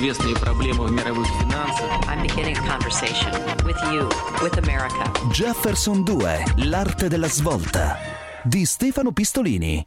известные проблемы в мировых финансах. I'm beginning a conversation with you, with America. Jefferson 2, l'arte della svolta di Stefano Pistolini.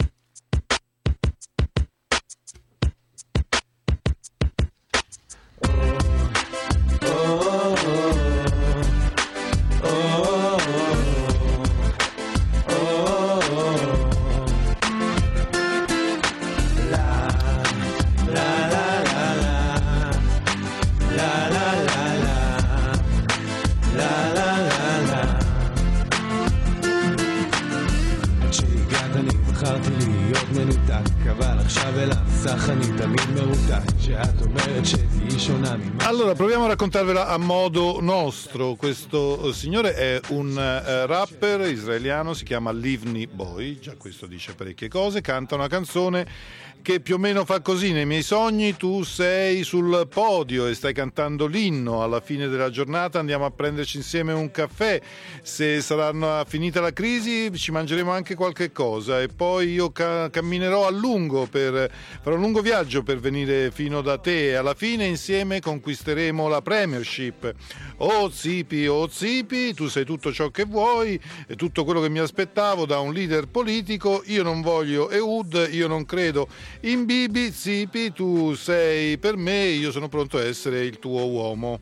Allora, proviamo a raccontarvela a modo nostro. Questo signore è un rapper israeliano, si chiama Livni Boy, già questo dice parecchie cose, canta una canzone che più o meno fa così: nei miei sogni tu sei sul podio e stai cantando l'inno, alla fine della giornata andiamo a prenderci insieme un caffè, se saranno finita la crisi ci mangeremo anche qualche cosa e poi io camminerò a lungo, farò un lungo viaggio per venire fino da te e alla fine insieme conquisteremo la Premiership. Oh Zipi, tu sei tutto ciò che vuoi e tutto quello che mi aspettavo da un leader politico. Io non voglio Ehud, io non credo in Bibi. Zipi, tu sei per me, io sono pronto a essere il tuo uomo.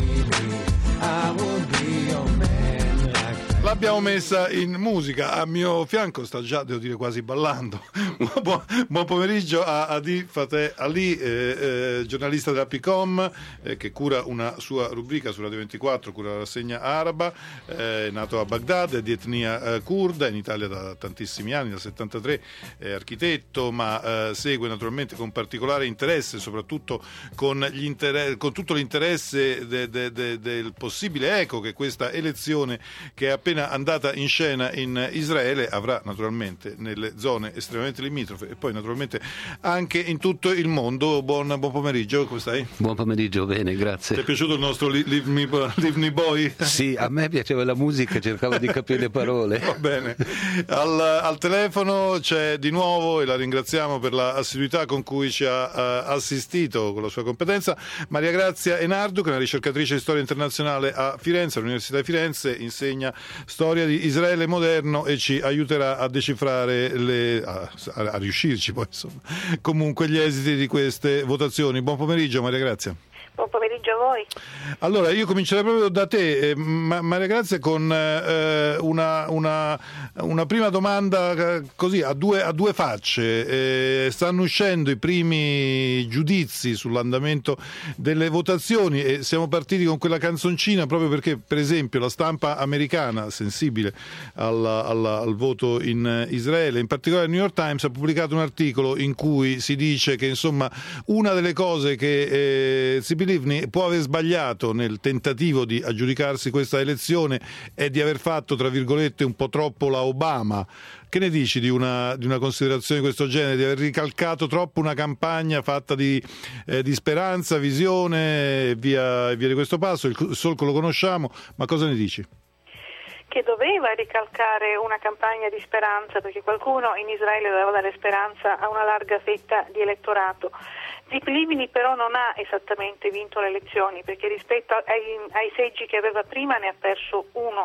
L'abbiamo messa in musica, a mio fianco sta già, devo dire, quasi ballando. Buon pomeriggio a Adi Fateh Ali, giornalista della Picom, che cura una sua rubrica su Radio 24, cura la rassegna araba, è nato a Baghdad, è di etnia curda, in Italia da tantissimi anni, dal 73, è architetto, ma segue naturalmente con particolare interesse, soprattutto con tutto l'interesse del possibile eco che questa elezione, che è appena andata in scena in Israele, avrà naturalmente nelle zone estremamente limitrofe e poi naturalmente anche in tutto il mondo. Buon pomeriggio, come stai? Buon pomeriggio, bene, grazie. Ti è piaciuto il nostro Livni Boy? Sì, a me piaceva la musica, cercavo di capire le parole. Va bene. Al telefono c'è di nuovo, e la ringraziamo per l'assiduità con cui ci ha assistito con la sua competenza, Maria Grazia Enardu, che è una ricercatrice di storia internazionale a Firenze, all'Università di Firenze, insegna storia di Israele moderno e ci aiuterà a decifrare a riuscirci poi, insomma, comunque gli esiti di queste votazioni. Buon pomeriggio Maria Grazia. Buon pomeriggio a voi. Allora, io comincerei proprio da te, Maria Grazia, con una prima domanda così a due facce. Stanno uscendo i primi giudizi sull'andamento delle votazioni e siamo partiti con quella canzoncina proprio perché, per esempio, la stampa americana, sensibile al voto in Israele, in particolare il New York Times, ha pubblicato un articolo in cui si dice che, insomma, una delle cose che Zipi Livni può aver sbagliato nel tentativo di aggiudicarsi questa elezione è di aver fatto, tra virgolette, un po' troppo la Obama. Che ne dici di una considerazione di questo genere, di aver ricalcato troppo una campagna fatta di speranza, visione e via di questo passo? Il solco lo conosciamo, ma cosa ne dici? Che doveva ricalcare una campagna di speranza, perché qualcuno in Israele doveva dare speranza a una larga fetta di elettorato. Zipi Livni però non ha esattamente vinto le elezioni, perché rispetto ai seggi che aveva prima ne ha perso uno.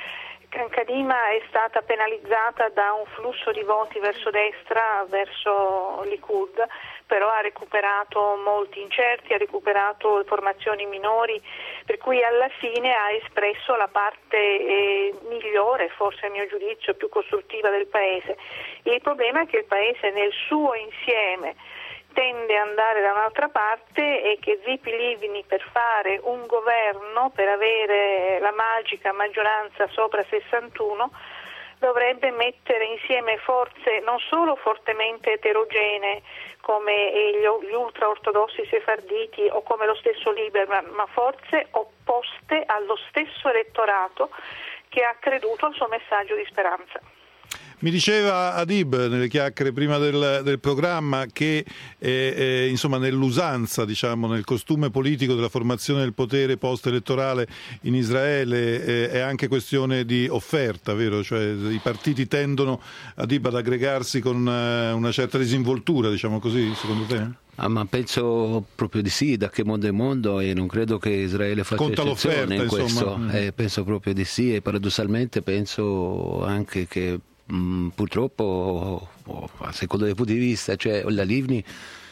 Kadima è stata penalizzata da un flusso di voti verso destra, verso Likud, però ha recuperato molti incerti, ha recuperato formazioni minori, per cui alla fine ha espresso la parte migliore, forse a mio giudizio più costruttiva del Paese. Il problema è che il Paese nel suo insieme tende ad andare da un'altra parte e che Zipi Livni, per fare un governo, per avere la magica maggioranza sopra 61, dovrebbe mettere insieme forze non solo fortemente eterogenee come gli ultraortodossi sefarditi o come lo stesso Lieberman, ma forze opposte allo stesso elettorato che ha creduto al suo messaggio di speranza. Mi diceva Adib nelle chiacchiere prima del programma che insomma nell'usanza, diciamo, nel costume politico della formazione del potere post-elettorale in Israele è anche questione di offerta, vero? Cioè i partiti tendono, Adib, ad aggregarsi con una certa disinvoltura, diciamo così, secondo te? Ma penso proprio di sì, da che mondo è mondo, e non credo che Israele faccia Conta eccezione in questo. insomma. Penso proprio di sì, e paradossalmente penso anche che purtroppo, a secondo dei punti di vista, cioè la Livni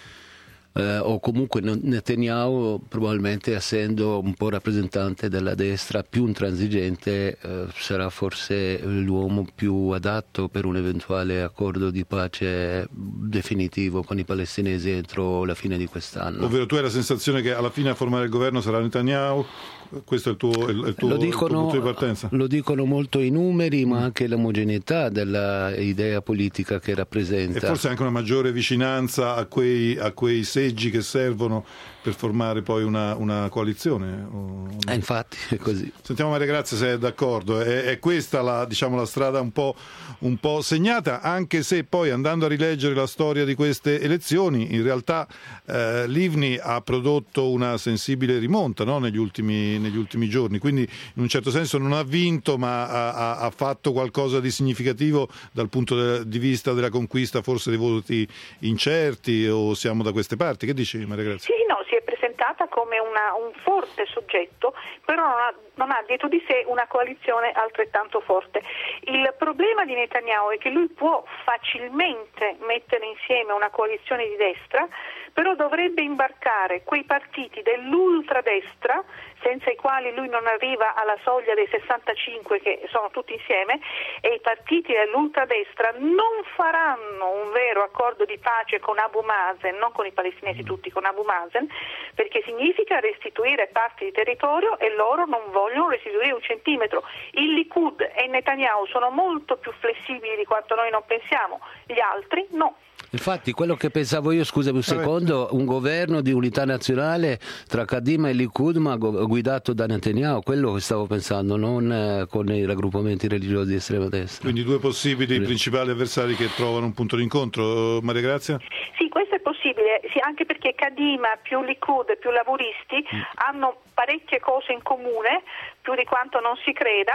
o comunque Netanyahu, probabilmente essendo un po' rappresentante della destra più intransigente, sarà forse l'uomo più adatto per un eventuale accordo di pace definitivo con i palestinesi entro la fine di quest'anno. Ovvero, tu hai la sensazione che alla fine a formare il governo sarà Netanyahu? Questo è il tuo punto di partenza? Lo dicono molto i numeri, ma anche l'omogeneità dell'idea politica che rappresenta. E forse anche una maggiore vicinanza a quei seggi che servono per formare poi una coalizione. Infatti è così. Sentiamo Maria Grazia se è d'accordo. È questa la strada un po' segnata, anche se poi, andando a rileggere la storia di queste elezioni, in realtà Livni ha prodotto una sensibile rimonta, no? negli ultimi giorni, quindi in un certo senso non ha vinto, ma ha fatto qualcosa di significativo dal punto di vista della conquista forse dei voti incerti, o siamo da queste parti? Che dici Maria Grazia? Sì, no, si è presentata come un forte soggetto, però non ha dietro di sé una coalizione altrettanto forte. Il problema di Netanyahu è che lui può facilmente mettere insieme una coalizione di destra, però dovrebbe imbarcare quei partiti dell'ultradestra, senza i quali lui non arriva alla soglia dei 65, che sono tutti insieme, e i partiti dell'ultradestra non faranno un vero accordo di pace con Abu Mazen, non con i palestinesi tutti, con Abu Mazen, perché significa restituire parti di territorio e loro non vogliono restituire un centimetro. Il Likud e Netanyahu sono molto più flessibili di quanto noi non pensiamo, gli altri no. Infatti quello che pensavo io, scusami un secondo, un governo di unità nazionale tra Kadima e Likud, ma guidato da Netanyahu, quello che stavo pensando, non con i raggruppamenti religiosi di estrema destra. Quindi due possibili principali avversari che trovano un punto d'incontro. Maria Grazia? Sì, questo è possibile, sì, anche perché Kadima più Likud più laburisti hanno parecchie cose in comune, più di quanto non si creda,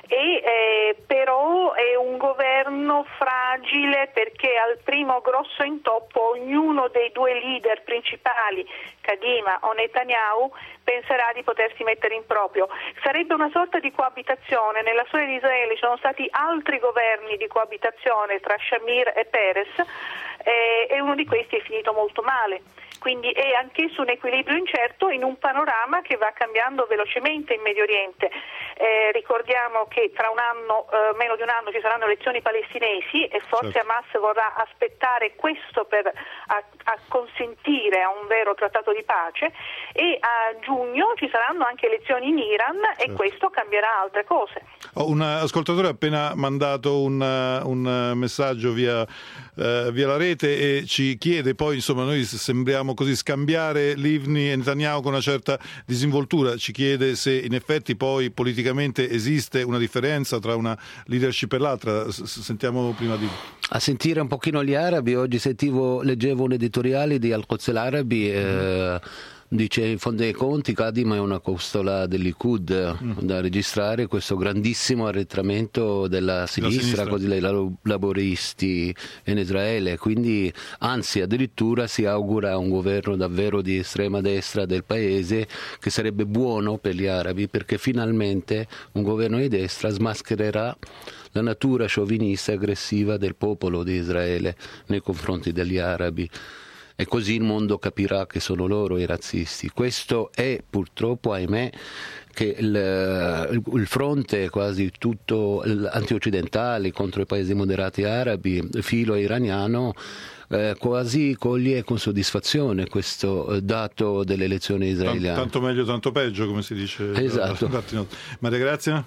e però è un governo fragile, perché al primo grosso intoppo ognuno dei due leader principali, Kadima o Netanyahu, penserà di potersi mettere in proprio. Sarebbe una sorta di coabitazione. Nella storia di Israele ci sono stati altri governi di coabitazione tra Shamir e Peres, e uno di questi è finito molto male. Quindi è anch'esso un equilibrio incerto in un panorama che va cambiando velocemente in Medio Oriente. Ricordiamo che tra un anno, meno di un anno, ci saranno elezioni palestinesi, e forse Hamas vorrà aspettare questo per consentire a un vero trattato di pace, e a giugno ci saranno anche elezioni in Iran, e questo cambierà altre cose. Un ascoltatore ha appena mandato un messaggio via la rete e ci chiede, poi insomma noi sembriamo così scambiare Livni e Netanyahu con una certa disinvoltura, ci chiede se in effetti poi politicamente esiste una differenza tra una leadership e l'altra. Sentiamo prima di... A sentire un pochino gli arabi, oggi leggevo un editoriale di Al-Quds al-Arabi, dice in fondo dei conti Kadima è una costola del Likud, da registrare questo grandissimo arretramento della sinistra. Così dei laboristi in Israele, quindi anzi addirittura si augura un governo davvero di estrema destra del paese, che sarebbe buono per gli arabi, perché finalmente un governo di destra smaschererà la natura sciovinista e aggressiva del popolo di Israele nei confronti degli arabi. E così il mondo capirà che sono loro i razzisti. Questo è purtroppo, ahimè, che il fronte quasi tutto antioccidentale contro i paesi moderati arabi, filo iraniano, quasi coglie con soddisfazione questo dato delle elezioni israeliane. Tanto meglio, tanto peggio, come si dice. Esatto. Maria Grazia?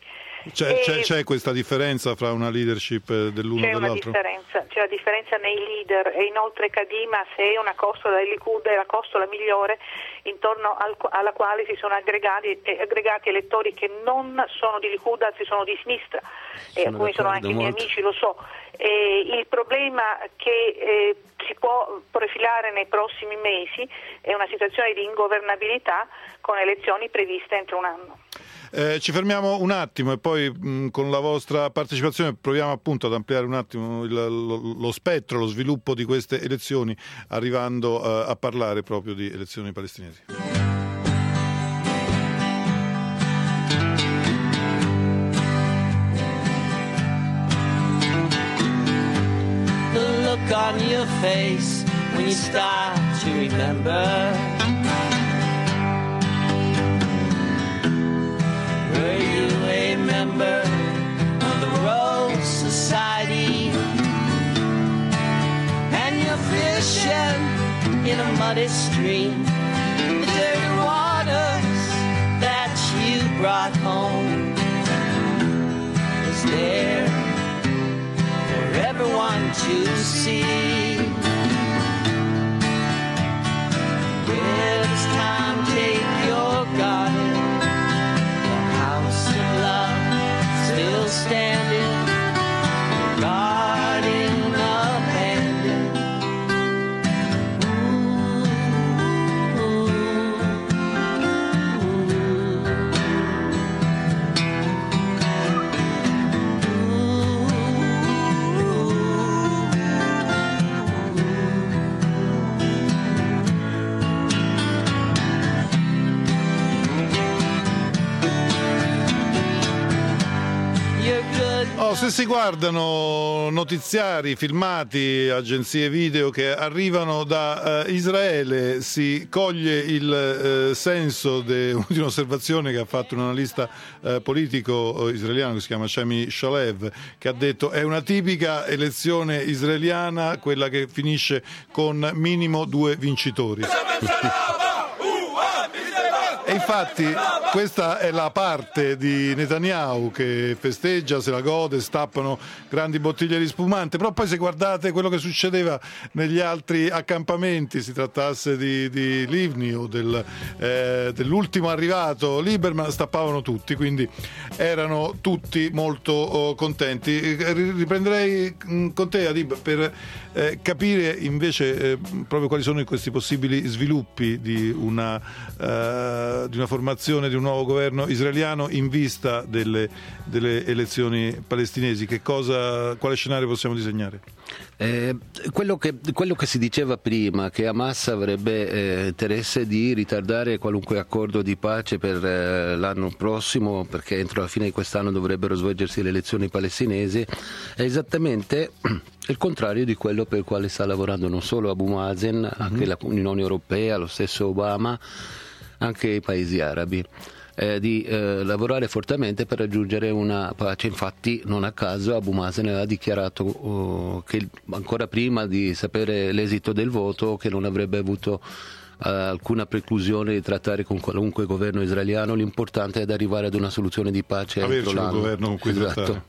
C'è questa differenza fra una leadership dell'uno e dell'altro? C'è una differenza nei leader, e inoltre Kadima, se è una costola del Likud, è la costola migliore intorno alla quale si sono aggregati elettori che non sono di Likud, anzi sono di sinistra, e alcuni sono anche miei amici, lo so. Il problema che si può profilare nei prossimi mesi è una situazione di ingovernabilità con elezioni previste entro un anno. Ci fermiamo un attimo e poi con la vostra partecipazione proviamo appunto ad ampliare un attimo lo spettro, lo sviluppo di queste elezioni, arrivando a parlare proprio di elezioni palestinesi. The look on your face when you start to remember. Were you a member of the Rose Society? And you're fishing in a muddy stream. The dirty waters that you brought home is there for everyone to see. Well, it's time to take your garden, the house of love still standing, your garden abandoned. Se si guardano notiziari, filmati, agenzie video che arrivano da Israele, si coglie il senso di un'osservazione che ha fatto un analista politico israeliano che si chiama Shami Shalev, che ha detto: è una tipica elezione israeliana, quella che finisce con minimo 2 vincitori. E infatti questa è la parte di Netanyahu che festeggia, se la gode, stappano grandi bottiglie di spumante, però poi se guardate quello che succedeva negli altri accampamenti, si trattasse di Livni o dell'ultimo arrivato Lieberman, stappavano tutti, quindi erano tutti molto contenti. Riprenderei con te, Adib, per capire invece proprio quali sono questi possibili sviluppi di una formazione di un nuovo governo israeliano in vista delle elezioni palestinesi. Quale scenario possiamo disegnare? Quello che si diceva prima, che Hamas avrebbe interesse di ritardare qualunque accordo di pace per l'anno prossimo, perché entro la fine di quest'anno dovrebbero svolgersi le elezioni palestinesi, è esattamente il contrario di quello per il quale sta lavorando non solo Abu Mazen, anche l'Unione Europea, lo stesso Obama, anche i paesi arabi, di lavorare fortemente per raggiungere una pace. Infatti non a caso Abu Mazen aveva dichiarato che ancora prima di sapere l'esito del voto che non avrebbe avuto alcuna preclusione di trattare con qualunque governo israeliano, l'importante è arrivare ad una soluzione di pace entro l'anno. Un governo con cui trattare.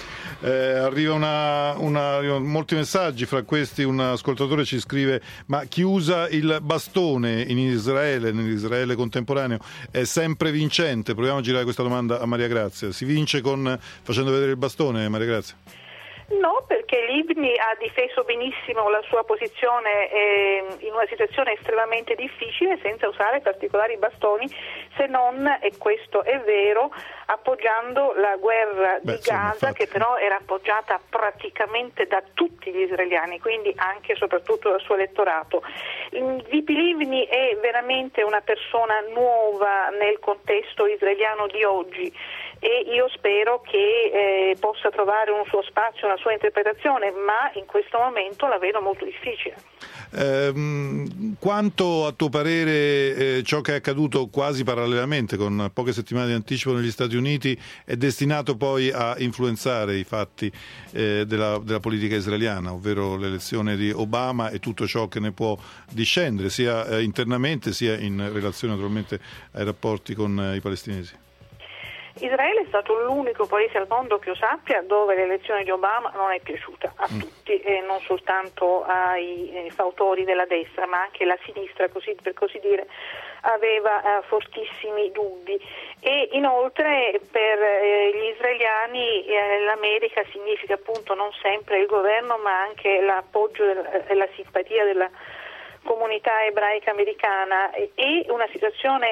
Arrivano molti messaggi, fra questi un ascoltatore ci scrive: ma chi usa il bastone in Israele, nell'Israele contemporaneo, è sempre vincente? Proviamo a girare questa domanda a Maria Grazia. Si vince facendo vedere il bastone, Maria Grazia? No, perché Livni ha difeso benissimo la sua posizione in una situazione estremamente difficile, senza usare particolari bastoni, se non, e questo è vero, appoggiando la guerra di Gaza, che però era appoggiata praticamente da tutti gli israeliani, quindi anche e soprattutto dal suo elettorato. Tzipi Livni è veramente una persona nuova nel contesto israeliano di oggi, e io spero che possa trovare un suo spazio, una sua interpretazione, ma in questo momento la vedo molto difficile. Quanto a tuo parere ciò che è accaduto quasi parallelamente, con poche settimane di anticipo negli Stati Uniti, è destinato poi a influenzare i fatti della politica israeliana, ovvero l'elezione di Obama e tutto ciò che ne può discendere, sia internamente sia in relazione naturalmente ai rapporti con i palestinesi? Israele è stato l'unico paese al mondo che io sappia dove l'elezione di Obama non è piaciuta a tutti, e non soltanto ai fautori della destra, ma anche la sinistra, per così dire, aveva fortissimi dubbi. E inoltre per gli israeliani l'America significa appunto non sempre il governo, ma anche l'appoggio e la simpatia della comunità ebraica americana, e una situazione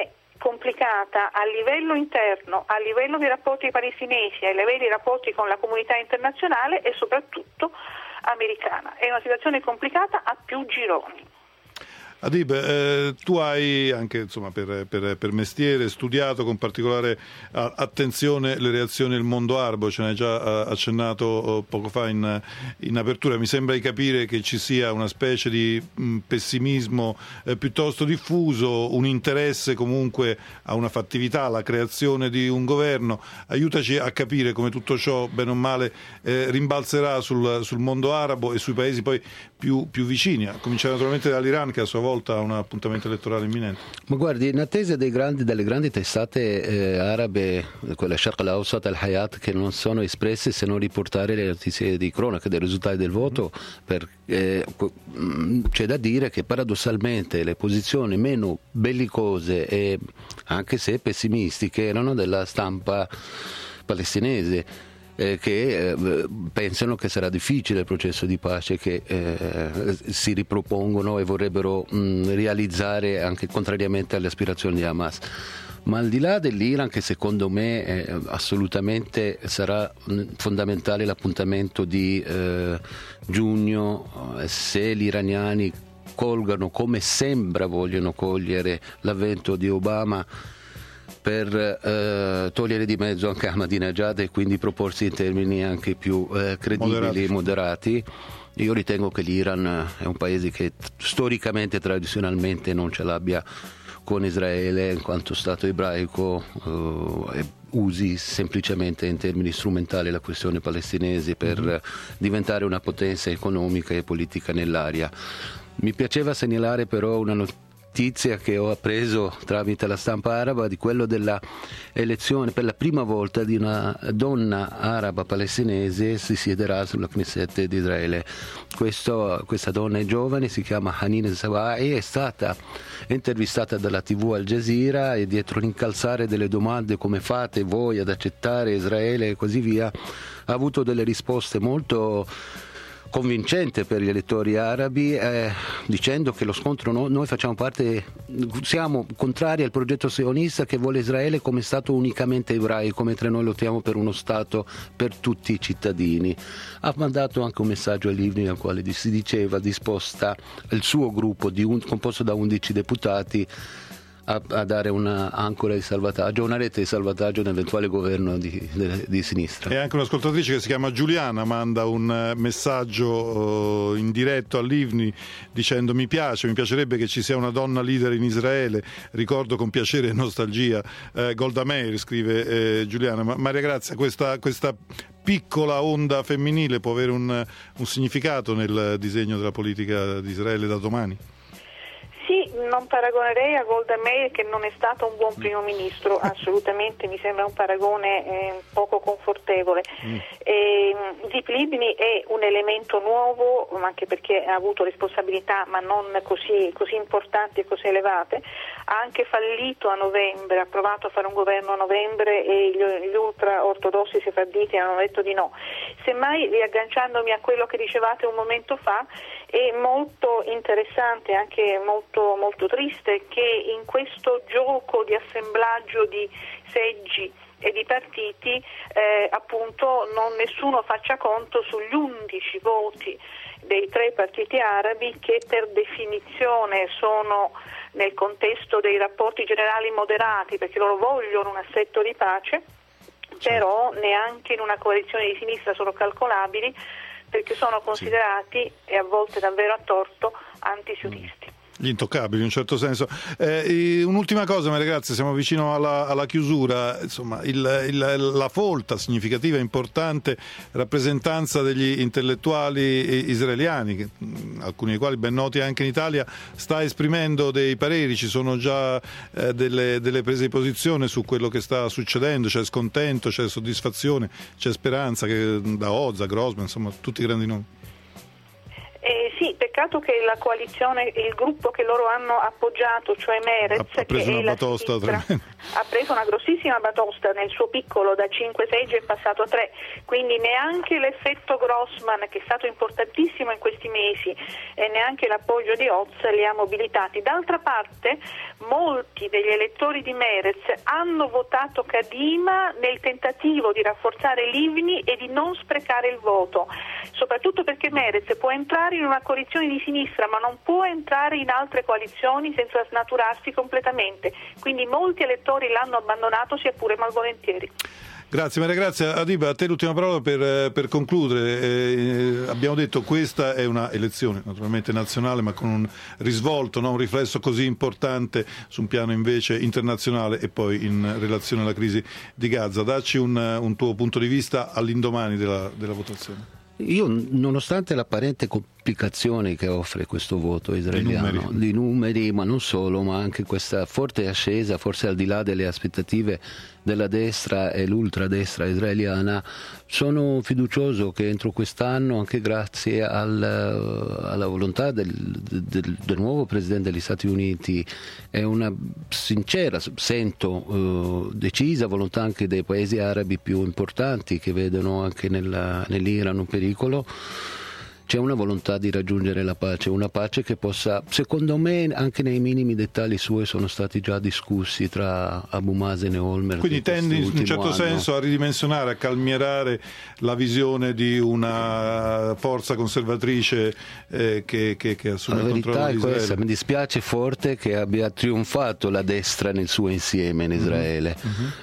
complicata a livello interno, a livello di rapporti palestinesi, a livello di rapporti con la comunità internazionale e soprattutto americana. È una situazione complicata a più gironi. Adib, tu hai anche insomma, per mestiere studiato con particolare attenzione le reazioni del mondo arabo, ce ne hai già accennato poco fa in apertura. Mi sembra di capire che ci sia una specie di pessimismo piuttosto diffuso, un interesse comunque a una fattività, alla creazione di un governo. Aiutaci a capire come tutto ciò, bene o male, rimbalzerà sul mondo arabo e sui paesi poi più vicini, a cominciare naturalmente dall'Iran, che a sua volta ha un appuntamento elettorale imminente. Ma guardi, in attesa delle grandi testate arabe, quella Sharq al-Awsat, al-Hayat, che non sono espresse se non riportare le notizie di cronaca dei risultati del voto, c'è da dire che paradossalmente le posizioni meno bellicose e anche se pessimistiche erano della stampa palestinese, che pensano che sarà difficile il processo di pace che si ripropongono e vorrebbero realizzare anche contrariamente alle aspirazioni di Hamas. Ma al di là dell'Iran, che secondo me assolutamente sarà fondamentale l'appuntamento di giugno, se gli iraniani colgano, come sembra vogliono cogliere, l'avvento di Obama per togliere di mezzo anche Ahmadinejad e quindi proporsi in termini anche più credibili, moderati. Io ritengo che l'Iran è un paese che storicamente, tradizionalmente non ce l'abbia con Israele in quanto Stato ebraico, usi semplicemente in termini strumentali la questione palestinese per diventare una potenza economica e politica nell'area. Mi piaceva segnalare però una notizia che ho appreso tramite la stampa araba di quello della elezione per la prima volta di una donna araba palestinese si siederà sulla Knesset di Israele. Questa donna è giovane, si chiama Hanin Zawai, è stata intervistata dalla TV Al Jazeera e dietro l'incalzare delle domande come fate voi ad accettare Israele e così via ha avuto delle risposte molto convincente per gli elettori arabi, dicendo che lo scontro noi siamo contrari al progetto sionista che vuole Israele come Stato unicamente ebraico, mentre noi lottiamo per uno Stato per tutti i cittadini. Ha mandato anche un messaggio ai Livni nel quale si diceva disposta il suo gruppo composto da 11 deputati a dare una ancora di salvataggio, una rete di salvataggio a un eventuale governo di sinistra. E anche un'ascoltatrice che si chiama Giuliana manda un messaggio in diretto all'Ivni dicendo mi piacerebbe che ci sia una donna leader in Israele, ricordo con piacere e nostalgia Golda Meir, scrive Giuliana. Maria Grazia, questa piccola onda femminile può avere un significato nel disegno della politica di Israele da domani? Sì, non paragonerei a Golda Meir, che non è stato un buon primo ministro, assolutamente, mi sembra un paragone poco confortevole. Zip Libni è un elemento nuovo, anche perché ha avuto responsabilità ma non così importanti e così elevate. Ha anche fallito a novembre, ha provato a fare un governo a novembre e gli ultra-ortodossi sefarditi hanno detto di no. Semmai, riagganciandomi a quello che dicevate un momento fa, è molto interessante, anche molto, molto triste, che in questo gioco di assemblaggio di seggi e di partiti appunto nessuno faccia conto sugli 11 voti dei 3 partiti arabi che per definizione sono nel contesto dei rapporti generali moderati, perché loro vogliono un assetto di pace, però neanche in una coalizione di sinistra sono calcolabili, perché sono considerati, e a volte davvero a torto, antisionisti. Gli intoccabili in un certo senso. Un'ultima cosa, Maria Grazia, siamo vicino alla chiusura. Insomma, la folta, significativa, importante rappresentanza degli intellettuali israeliani, alcuni dei quali ben noti anche in Italia, sta esprimendo dei pareri. Ci sono già delle prese di posizione su quello che sta succedendo, c'è scontento, c'è soddisfazione, c'è speranza, che da Oz a Grossman, insomma tutti i grandi nomi. Sì, peccato che la coalizione, il gruppo che loro hanno appoggiato, cioè Meretz, ha preso che una è la batosta sinistra, tremenda. ha preso una grossissima batosta, nel suo piccolo da 5 seggi è passato a 3, quindi neanche l'effetto Grossman, che è stato importantissimo in questi mesi, e neanche l'appoggio di Oz li ha mobilitati. D'altra parte molti degli elettori di Meretz hanno votato Kadima nel tentativo di rafforzare Livni e di non sprecare il voto, soprattutto perché Meretz può entrare in una coalizione di sinistra ma non può entrare in altre coalizioni senza snaturarsi completamente, quindi molti elettori l'hanno abbandonato, sia pure malvolentieri. Grazie Maria Grazia. Adiba, a te l'ultima parola per concludere. Abbiamo detto questa è una elezione naturalmente nazionale, ma con un risvolto, no? Un riflesso così importante su un piano invece internazionale e poi in relazione alla crisi di Gaza. Dacci un tuo punto di vista all'indomani della votazione. Io, nonostante l'apparente complicazione che offre questo voto israeliano, di numeri, ma non solo, ma anche questa forte ascesa, forse al di là delle aspettative della destra e l'ultradestra israeliana, sono fiducioso che entro quest'anno, anche grazie alla volontà del nuovo Presidente degli Stati Uniti e una sincera, sento, decisa volontà anche dei paesi arabi più importanti che vedono anche nell'Iran un pericolo, c'è una volontà di raggiungere la pace, una pace che possa, secondo me, anche nei minimi dettagli suoi sono stati già discussi tra Abu Mazen e Olmert. Quindi tendi in un certo senso a ridimensionare, a calmierare la visione di una forza conservatrice che assume il controllo di Israele. La verità è questa, mi dispiace forte che abbia trionfato la destra nel suo insieme in Israele.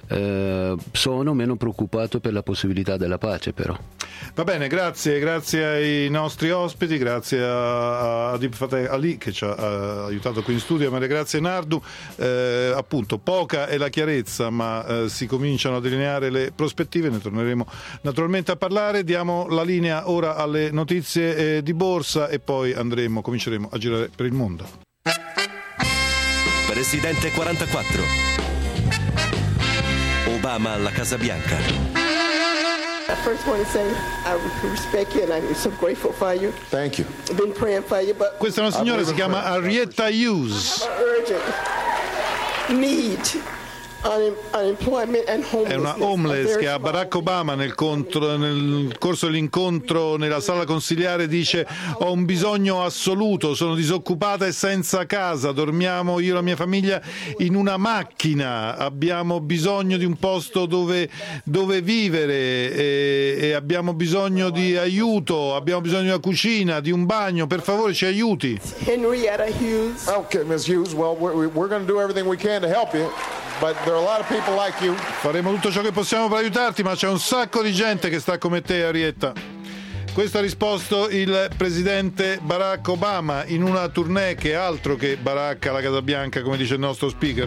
Sono meno preoccupato per la possibilità della pace, però. Va bene, grazie ai nostri ospiti, grazie a Adib Fateh Ali che ci ha aiutato qui in studio, a Maria Grazia Nardu. Appunto, poca è la chiarezza, ma si cominciano a delineare le prospettive, ne torneremo naturalmente a parlare. Diamo la linea ora alle notizie di borsa e poi cominceremo a girare per il mondo. Presidente 44. Obama alla Casa Bianca. I first want to say I respect you and I'm so grateful for you. Thank you. I've been praying for you, but questa è una signora, si chiama Henrietta Hughes. Urgent need. Unemployment and homelessness. È una homeless che a Barack Obama nel corso dell'incontro nella sala consigliare dice: ho un bisogno assoluto, sono disoccupata e senza casa, dormiamo io e la mia famiglia in una macchina, abbiamo bisogno di un posto dove vivere e abbiamo bisogno di aiuto, abbiamo bisogno di una cucina, di un bagno, per favore ci aiuti. Henrietta Hughes. Okay, Ms. Hughes, well we're going to do everything we can to help you. But there are a lot of people like you. Faremo tutto ciò che possiamo per aiutarti, ma c'è un sacco di gente che sta come te, Arietta. Questo ha risposto il presidente Barack Obama in una tournée che è altro che Barack alla Casa Bianca, come dice il nostro speaker.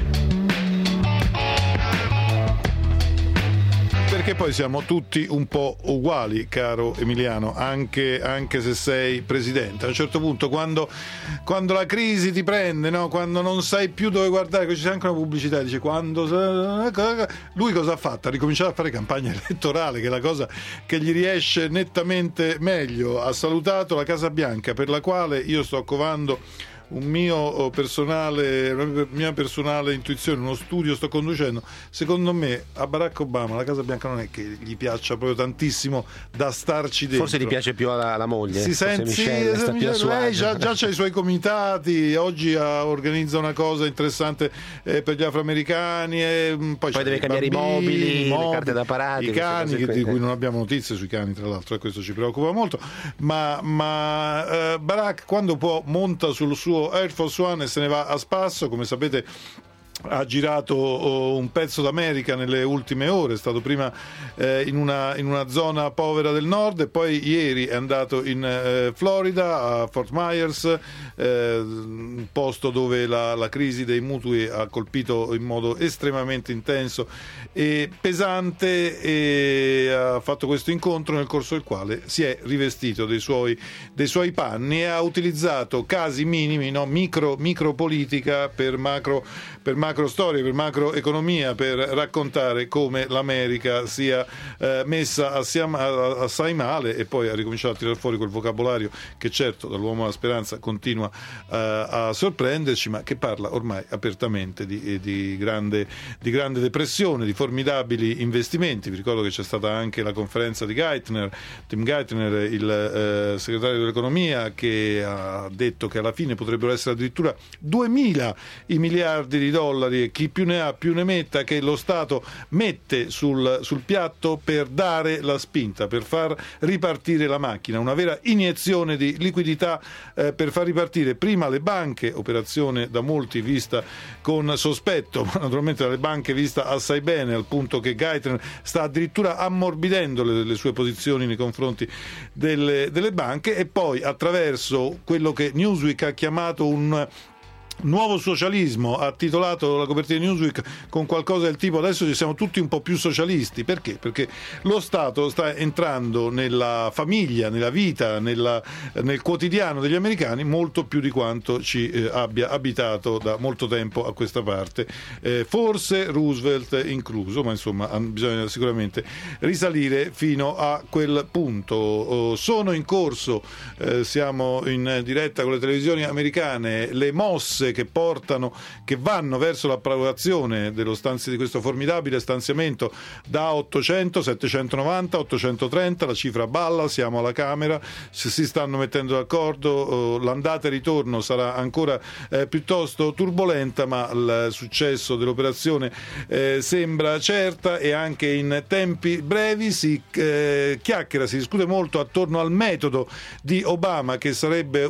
Perché poi siamo tutti un po' uguali, caro Emiliano, anche se sei presidente. A un certo punto, quando la crisi ti prende, no? Quando non sai più dove guardare, c'è anche una pubblicità, dice lui cosa ha fatto? Ha ricominciato a fare campagna elettorale, che è la cosa che gli riesce nettamente meglio. Ha salutato la Casa Bianca, per la quale io sto covando una mia personale intuizione, uno studio sto conducendo. Secondo me a Barack Obama la Casa Bianca non è che gli piaccia proprio tantissimo da starci dentro. Forse gli piace più alla moglie. Si sente, lei già c'ha i suoi comitati, oggi organizza una cosa interessante per gli afroamericani, e poi deve cambiare i mobili, le carte da parati, i cani, di cui non abbiamo notizie sui cani tra l'altro, e questo ci preoccupa molto, ma Barack quando può monta sul suo Air Force One e se ne va a spasso. Come sapete ha girato un pezzo d'America nelle ultime ore, è stato prima in una zona povera del nord e poi ieri è andato in Florida, a Fort Myers, un posto dove la crisi dei mutui ha colpito in modo estremamente intenso e pesante, e ha fatto questo incontro nel corso del quale si è rivestito dei suoi panni e ha utilizzato casi minimi, no? micro politica per macro macro storia, per macroeconomia, per raccontare come l'America sia messa assai male, e poi ha ricominciato a tirare fuori quel vocabolario che certo dall'uomo alla speranza continua a sorprenderci, ma che parla ormai apertamente di grande depressione, di formidabili investimenti. Vi ricordo che c'è stata anche la conferenza di Tim Geithner, il segretario dell'economia, che ha detto che alla fine potrebbero essere addirittura 2.000 i miliardi di dollari, e chi più ne ha più ne metta, che lo Stato mette sul piatto per dare la spinta, per far ripartire la macchina, una vera iniezione di liquidità per far ripartire prima le banche, operazione da molti vista con sospetto, ma naturalmente dalle banche vista assai bene, al punto che Geithner sta addirittura ammorbidendo le sue posizioni nei confronti delle banche, e poi attraverso quello che Newsweek ha chiamato un nuovo socialismo, ha titolato la copertina di Newsweek con qualcosa del tipo: adesso ci siamo tutti un po' più socialisti. Perché? Perché lo Stato sta entrando nella famiglia, nella vita, nel quotidiano degli americani molto più di quanto ci abbia abitato da molto tempo a questa parte, forse Roosevelt incluso, ma insomma bisogna sicuramente risalire fino a quel punto. Sono in corso, siamo in diretta con le televisioni americane, le mosse che vanno verso l'approvazione di questo formidabile stanziamento da 800, 790, 830, la cifra balla, siamo alla Camera, si stanno mettendo d'accordo, l'andata e ritorno sarà ancora piuttosto turbolenta, ma il successo dell'operazione sembra certa, e anche in tempi brevi si chiacchiera, si discute molto attorno al metodo di Obama, che sarebbe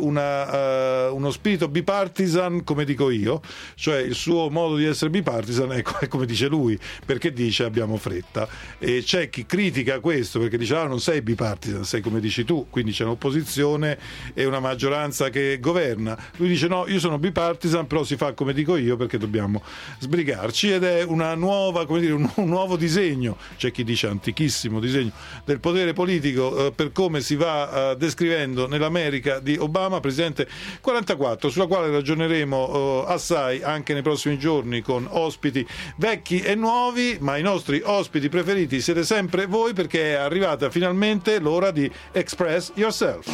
uno spirito bipartisan, come dico io, cioè il suo modo di essere bipartisan è come dice lui, perché dice abbiamo fretta, e c'è chi critica questo perché dice non sei bipartisan, sei come dici tu, quindi c'è un'opposizione e una maggioranza che governa. Lui dice no, io sono bipartisan, però si fa come dico io perché dobbiamo sbrigarci, ed è una nuova, come dire, un nuovo disegno, c'è chi dice antichissimo disegno del potere politico, per come si va descrivendo nell'America di Obama, presidente 44, sulla quale ragioneremo assai anche nei prossimi giorni con ospiti vecchi e nuovi, ma i nostri ospiti preferiti siete sempre voi, perché è arrivata finalmente l'ora di Express Yourself.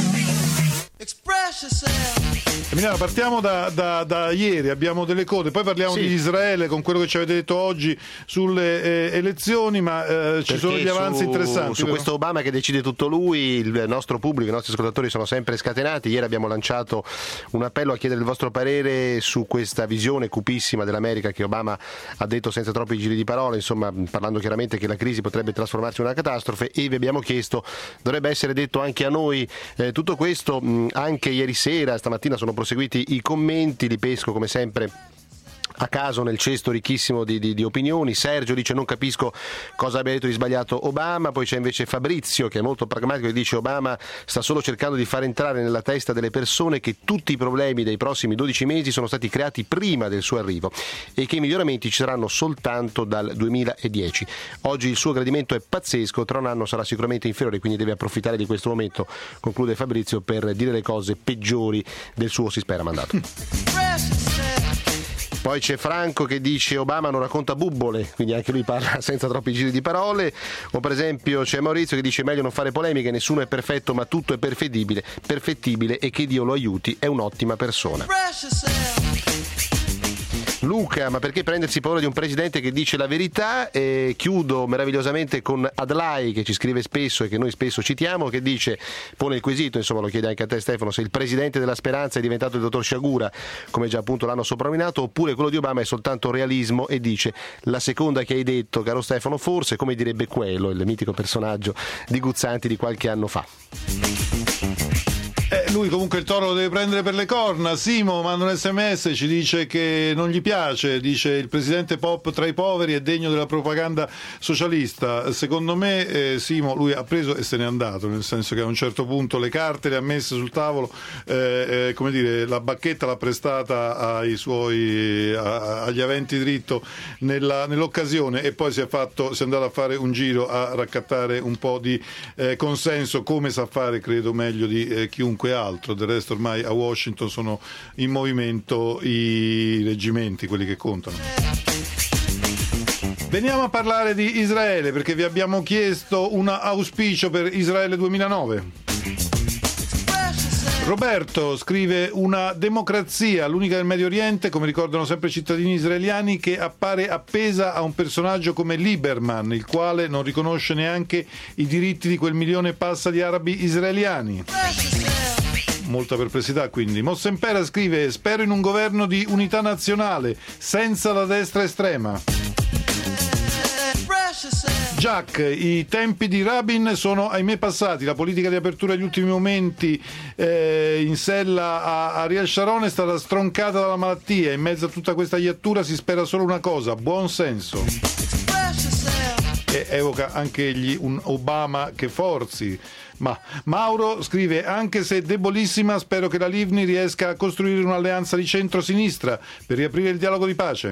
Express yourself. Emiliano, partiamo da ieri, abbiamo delle code, poi parliamo di Israele con quello che ci avete detto oggi sulle elezioni, ma ci sono degli avanzi interessanti. Su questo Obama che decide tutto lui, il nostro pubblico, i nostri ascoltatori sono sempre scatenati. Ieri abbiamo lanciato un appello a chiedere il vostro parere su questa visione cupissima dell'America che Obama ha detto senza troppi giri di parole, insomma parlando chiaramente che la crisi potrebbe trasformarsi in una catastrofe, e vi abbiamo chiesto, dovrebbe essere detto anche a noi tutto questo. Anche ieri sera, stamattina sono proseguiti i commenti, li pesco come sempre a caso nel cesto ricchissimo di opinioni. Sergio dice non capisco cosa abbia detto di sbagliato Obama, poi c'è invece Fabrizio che è molto pragmatico e dice Obama sta solo cercando di far entrare nella testa delle persone che tutti i problemi dei prossimi 12 mesi sono stati creati prima del suo arrivo e che i miglioramenti ci saranno soltanto dal 2010. Oggi il suo gradimento è pazzesco, tra un anno sarà sicuramente inferiore, quindi deve approfittare di questo momento, conclude Fabrizio, per dire le cose peggiori del suo, si spera, mandato. Poi c'è Franco che dice Obama non racconta bubbole, quindi anche lui parla senza troppi giri di parole. O per esempio c'è Maurizio che dice meglio non fare polemiche, nessuno è perfetto ma tutto è perfettibile e che Dio lo aiuti, è un'ottima persona. Luca, ma perché prendersi paura di un presidente che dice la verità? E chiudo meravigliosamente con Adlai, che ci scrive spesso e che noi spesso citiamo, che dice, pone il quesito, insomma lo chiede anche a te Stefano, se il presidente della speranza è diventato il dottor Sciagura, come già appunto l'hanno soprannominato, oppure quello di Obama è soltanto realismo, e dice la seconda che hai detto, caro Stefano, forse, come direbbe quello, il mitico personaggio di Guzzanti di qualche anno fa. Lui comunque il toro lo deve prendere per le corna. Simo manda un SMS, ci dice che non gli piace, dice il presidente pop tra i poveri è degno della propaganda socialista. Secondo me Simo, lui ha preso e se n'è andato, nel senso che a un certo punto le carte le ha messe sul tavolo, come dire, la bacchetta l'ha prestata agli aventi diritto nell'occasione, e poi si è andato a fare un giro a raccattare un po' di consenso, come sa fare credo meglio di chiunque altro. Del resto ormai a Washington sono in movimento i reggimenti, quelli che contano. Veniamo a parlare di Israele, perché vi abbiamo chiesto un auspicio per Israele 2009. Roberto scrive: una democrazia, l'unica del Medio Oriente, come ricordano sempre i cittadini israeliani, che appare appesa a un personaggio come Lieberman, il quale non riconosce neanche i diritti di quel 1,5 milioni di arabi israeliani. Molta perplessità, quindi. Mossempera scrive: spero in un governo di unità nazionale senza la destra estrema. Jack, i tempi di Rabin sono ahimè passati, la politica di apertura agli ultimi momenti in sella a Ariel Sharon è stata stroncata dalla malattia. In mezzo a tutta questa iattura si spera solo una cosa: buon senso. E evoca anche egli un Obama che forzi. Ma Mauro scrive: anche se debolissima, spero che la Livni riesca a costruire un'alleanza di centro-sinistra per riaprire il dialogo di pace.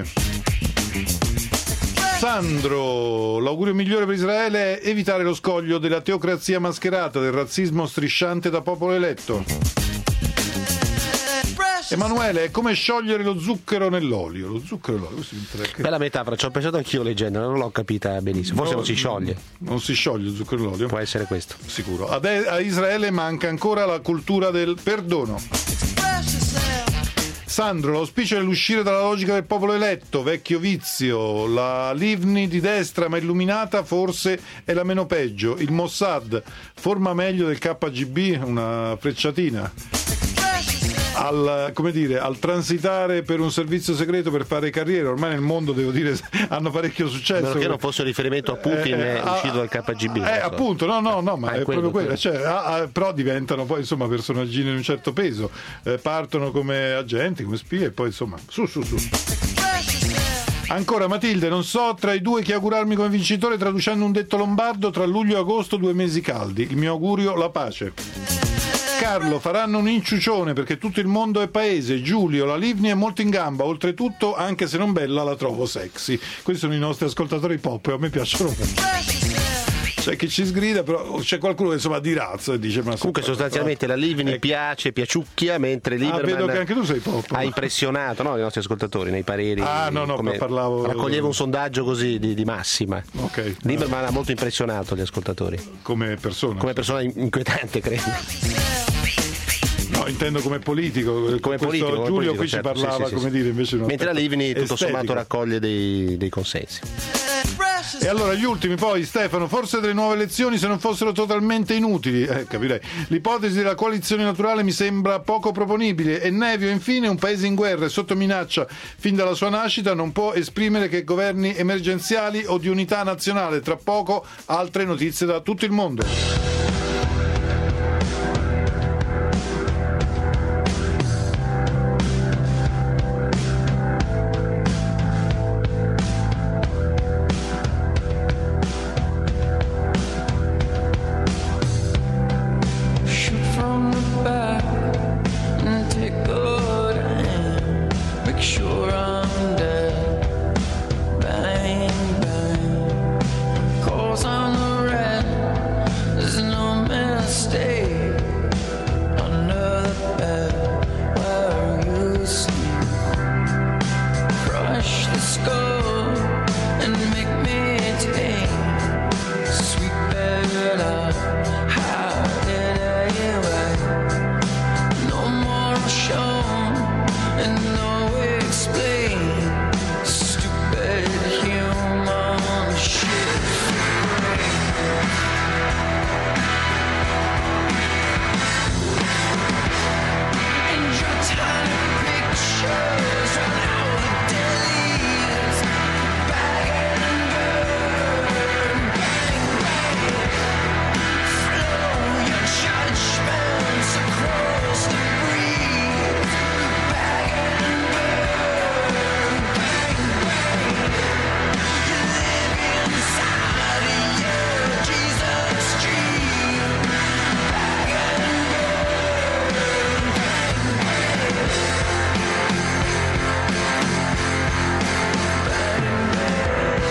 Sandro, l'augurio migliore per Israele è evitare lo scoglio della teocrazia mascherata, del razzismo strisciante da popolo eletto. Emanuele, è come sciogliere lo zucchero nell'olio. Lo zucchero nell'olio, bella metafora, ci ho pensato anch'io leggendo, non l'ho capita benissimo. Forse non si scioglie. Non si scioglie il zucchero nell'olio? Può essere questo. Sicuro. A Israele manca ancora la cultura del perdono. Sandro, l'auspicio è l'uscire dalla logica del popolo eletto, vecchio vizio. La Livni di destra ma illuminata forse è la meno peggio. Il Mossad forma meglio del KGB, una frecciatina. Al transitare per un servizio segreto per fare carriera, ormai nel mondo, devo dire, hanno parecchio successo. Meno che non fosse un riferimento a Putin uscito dal KGB. Appunto, no, ma è proprio quello. Cioè, però diventano poi insomma personaggini di un certo peso, partono come agenti, come spie e poi insomma su. Ancora Matilde, non so tra i due chi augurarmi come vincitore, traducendo un detto lombardo: tra luglio e agosto 2 mesi caldi. Il mio augurio, la pace. Carlo, faranno un inciucione perché tutto il mondo è paese. Giulio, la Livni è molto in gamba, oltretutto anche se non bella la trovo sexy. Questi sono i nostri ascoltatori pop e a me piacciono molto. C'è chi ci sgrida, però c'è qualcuno che insomma di razza e dice: ma comunque sostanzialmente la Livni piaciucciucchia, mentre Lieberman vedo che anche tu sei pop. Ha impressionato i nostri ascoltatori nei pareri. Parlavo, raccoglieva un sondaggio così di massima. Okay. Lieberman ha molto impressionato gli ascoltatori come persona inquietante, credo. No, intendo come politico. Giulio qui ci parlava, come dire, invece mentre la Livni tutto sommato raccoglie dei consensi. E allora gli ultimi poi, Stefano, forse delle nuove elezioni se non fossero totalmente inutili, capirei. L'ipotesi della coalizione naturale mi sembra poco proponibile e Nevio, infine, un paese in guerra e sotto minaccia fin dalla sua nascita, non può esprimere che governi emergenziali o di unità nazionale. Tra poco altre notizie da tutto il mondo.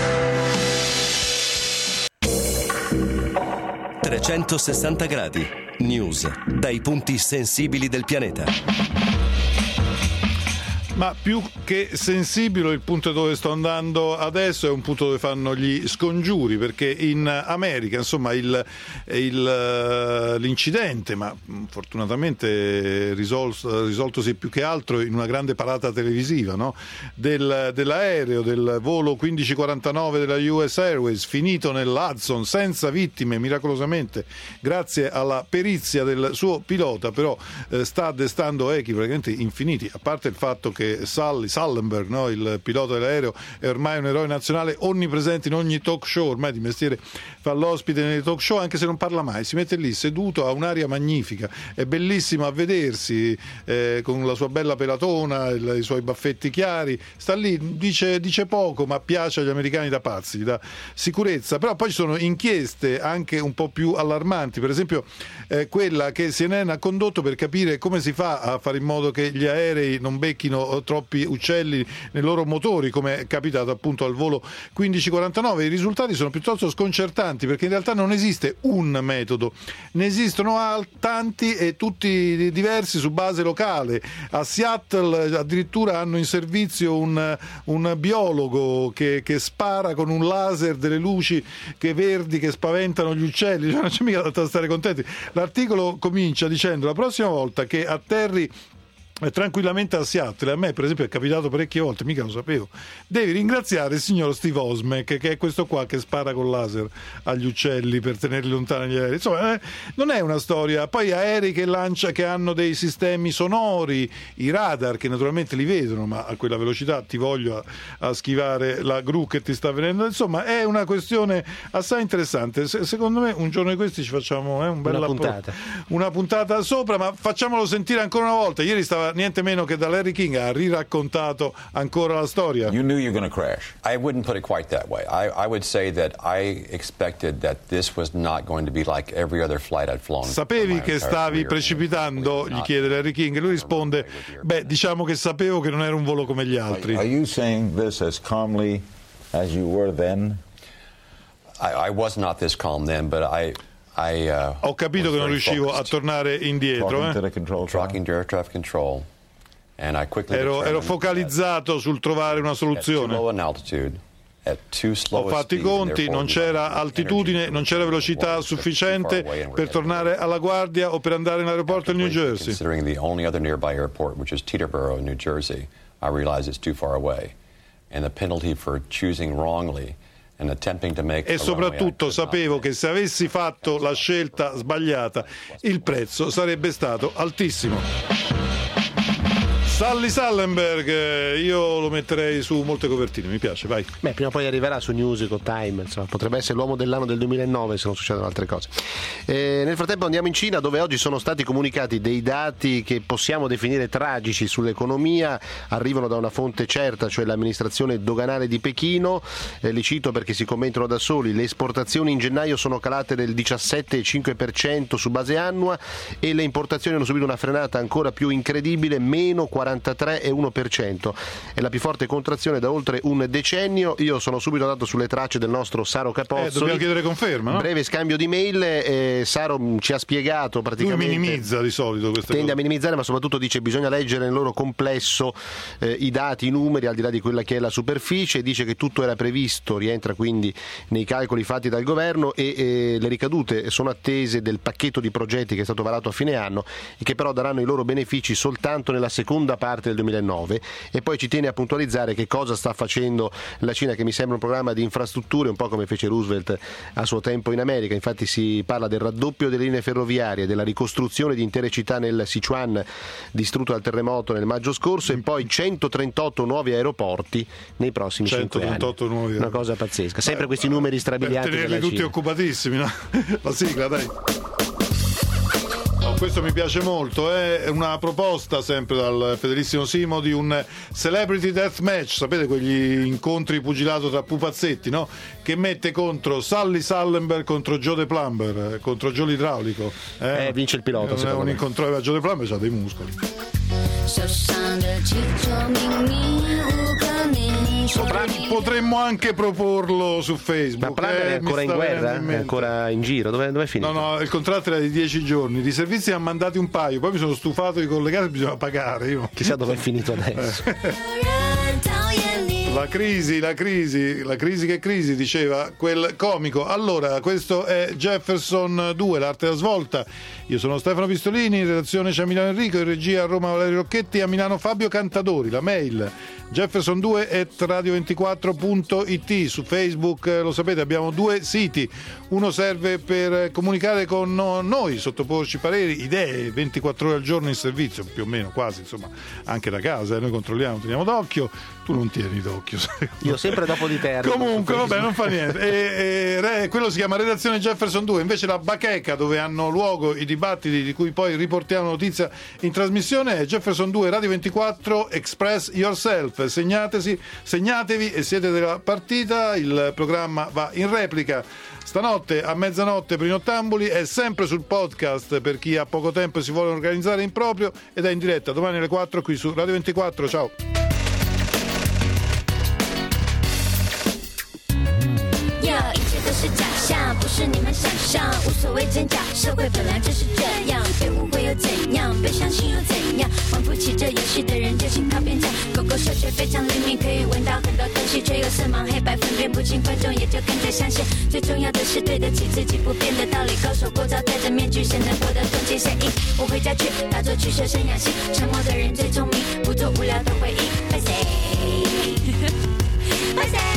Gradi. News dai punti sensibili del pianeta. Ma più che sensibile, il punto dove sto andando adesso è un punto dove fanno gli scongiuri, perché in America, insomma, l'incidente, ma fortunatamente risoltosi più che altro in una grande parata televisiva, no? Dell'aereo, del volo 1549 della US Airways, finito nell'Hudson senza vittime, miracolosamente, grazie alla perizia del suo pilota, però sta destando echi praticamente infiniti, a parte il fatto che Sullenberg, no, il pilota dell'aereo, è ormai un eroe nazionale, onnipresente in ogni talk show, ormai di mestiere fa l'ospite nei talk show, anche se non parla mai, si mette lì seduto, ha un'aria magnifica, è bellissimo a vedersi, con la sua bella pelatona, i suoi baffetti chiari, sta lì, dice poco, ma piace agli americani da pazzi, da sicurezza. Però poi ci sono inchieste anche un po' più allarmanti, per esempio quella che CNN ha condotto per capire come si fa a fare in modo che gli aerei non becchino troppi uccelli nei loro motori, come è capitato appunto al volo 1549. I risultati sono piuttosto sconcertanti, perché in realtà non esiste un metodo, ne esistono tanti e tutti diversi su base locale. A Seattle addirittura hanno in servizio un biologo che spara con un laser delle luci verdi che spaventano gli uccelli, non c'è mica da stare contenti. L'articolo comincia dicendo: la prossima volta che atterri tranquillamente a Seattle, a me per esempio è capitato parecchie volte, mica lo sapevo, devi ringraziare il signor Steve Osmek, che è questo qua che spara col laser agli uccelli per tenerli lontani gli aerei. Insomma, non è una storia. Poi aerei che hanno dei sistemi sonori, i radar che naturalmente li vedono, ma a quella velocità ti voglio a schivare la gru che ti sta venendo. Insomma, è una questione assai interessante. Secondo me un giorno di questi ci facciamo una puntata sopra, ma facciamolo sentire ancora una volta. Ieri stava niente meno che da Larry King, ha riraccontato ancora la storia. You knew you were going to crash. I wouldn't put it quite that way. I would say that I expected that this was not going to be like every other flight I'd flown. Sapevi che stavi precipitando? Gli chiede Larry King e lui risponde: beh, diciamo che sapevo che non era un volo come gli altri. Are you saying this as calmly as you were then? I was not this calm then, but ho capito che non riuscivo a tornare indietro. Talking to air traffic control, and I quickly ero focalizzato sul trovare una soluzione. Ho fatto i conti, non c'era altitudine, non c'era velocità sufficiente per tornare alla guardia o per andare in aeroporto del New Jersey. Considering the only other nearby airport, which is Teterboro, New Jersey, I realized it's too far away, and the penalty for choosing wrongly. E soprattutto sapevo che se avessi fatto la scelta sbagliata il prezzo sarebbe stato altissimo. Sullenberg, io lo metterei su molte copertine, mi piace, vai. Beh, prima o poi arriverà su Newsweek o Time, insomma, potrebbe essere l'uomo dell'anno del 2009 se non succedono altre cose. Nel frattempo andiamo in Cina, dove oggi sono stati comunicati dei dati che possiamo definire tragici sull'economia, arrivano da una fonte certa, cioè l'amministrazione doganale di Pechino, li cito perché si commentano da soli. Le esportazioni in gennaio sono calate del 17,5% su base annua e le importazioni hanno subito una frenata ancora più incredibile, meno 43,1%, è la più forte contrazione da oltre un decennio. Io sono subito andato sulle tracce del nostro Saro Capozzoli. Dobbiamo chiedere conferma, no? Breve scambio di mail, Saro ci ha spiegato praticamente. Lui minimizza di solito queste cose. Tende a minimizzare, ma soprattutto dice bisogna leggere nel loro complesso i dati, i numeri, al di là di quella che è la superficie. Dice che tutto era previsto, rientra quindi nei calcoli fatti dal governo e le ricadute sono attese del pacchetto di progetti che è stato varato a fine anno e che però daranno i loro benefici soltanto nella seconda parte del 2009. E poi ci tiene a puntualizzare che cosa sta facendo la Cina, che mi sembra un programma di infrastrutture, un po' come fece Roosevelt a suo tempo in America. Infatti si parla del raddoppio delle linee ferroviarie, della ricostruzione di intere città nel Sichuan distrutto dal terremoto nel maggio scorso e poi 138 nuovi aeroporti nei prossimi 5 anni. Nuovi. Una cosa pazzesca, sempre questi numeri strabilianti. Per tenerli tutti occupatissimi, no? La sigla, dai. Questo mi piace molto, è una proposta sempre dal fedelissimo Simo di un Celebrity Death Match, sapete quegli incontri pugilato tra pupazzetti, no? Che mette contro Sullenberg contro Joe the Plumber, contro Joe l'idraulico. Vince il pilota, è un incontro, Joe the Plumber ha dei muscoli. Potremmo anche proporlo su Facebook. Ma Praga è ancora in guerra? È ancora in giro? Dov'è finito? No, il contratto era di 10 giorni. I servizi ne hanno mandati un paio. Poi mi sono stufato di collegare, bisogna pagare. Io. Chissà dove è finito adesso. La crisi, che crisi, diceva quel comico. Allora, questo è Jefferson 2, l'arte della svolta. Io sono Stefano Pistolini, in redazione c'è Milano Enrico, in regia a Roma Valerio Rocchetti, a Milano Fabio Cantadori. La mail jefferson2@radio24.it. Su Facebook, lo sapete, abbiamo 2 siti. Uno serve per comunicare con noi, sottoporci pareri, idee, 24 ore al giorno in servizio, più o meno, quasi, insomma, anche da casa, noi controlliamo, teniamo d'occhio. Tu non tieni d'occhio. Io sempre dopo di te. Comunque, vabbè, non fa niente. Quello si chiama Redazione Jefferson 2. Invece la bacheca, dove hanno luogo i dibattiti di cui poi riportiamo notizia in trasmissione, è Jefferson 2 Radio 24 Express Yourself. Segnatevi e siete della partita. Il programma va in replica stanotte a mezzanotte per i nottambuli, è sempre sul podcast per chi ha poco tempo e si vuole organizzare in proprio, ed è in diretta domani alle 4 qui su Radio 24. Ciao. 是假象，不是你们想象，无所谓真假，社会本来就是这样，被误会又怎样，被相信又怎样，玩不起这游戏的人就请靠边站。狗狗嗅觉非常灵敏，可以闻到很多东西，却又色盲黑白分辨不清，观众也就跟着相信。最重要的是对得起自己不变的道理，高手过招戴着面具，显得活得动机神异。我回家去打坐去修身养性，沉默的人最聪明，不做无聊的回忆。拜谁？拜谁？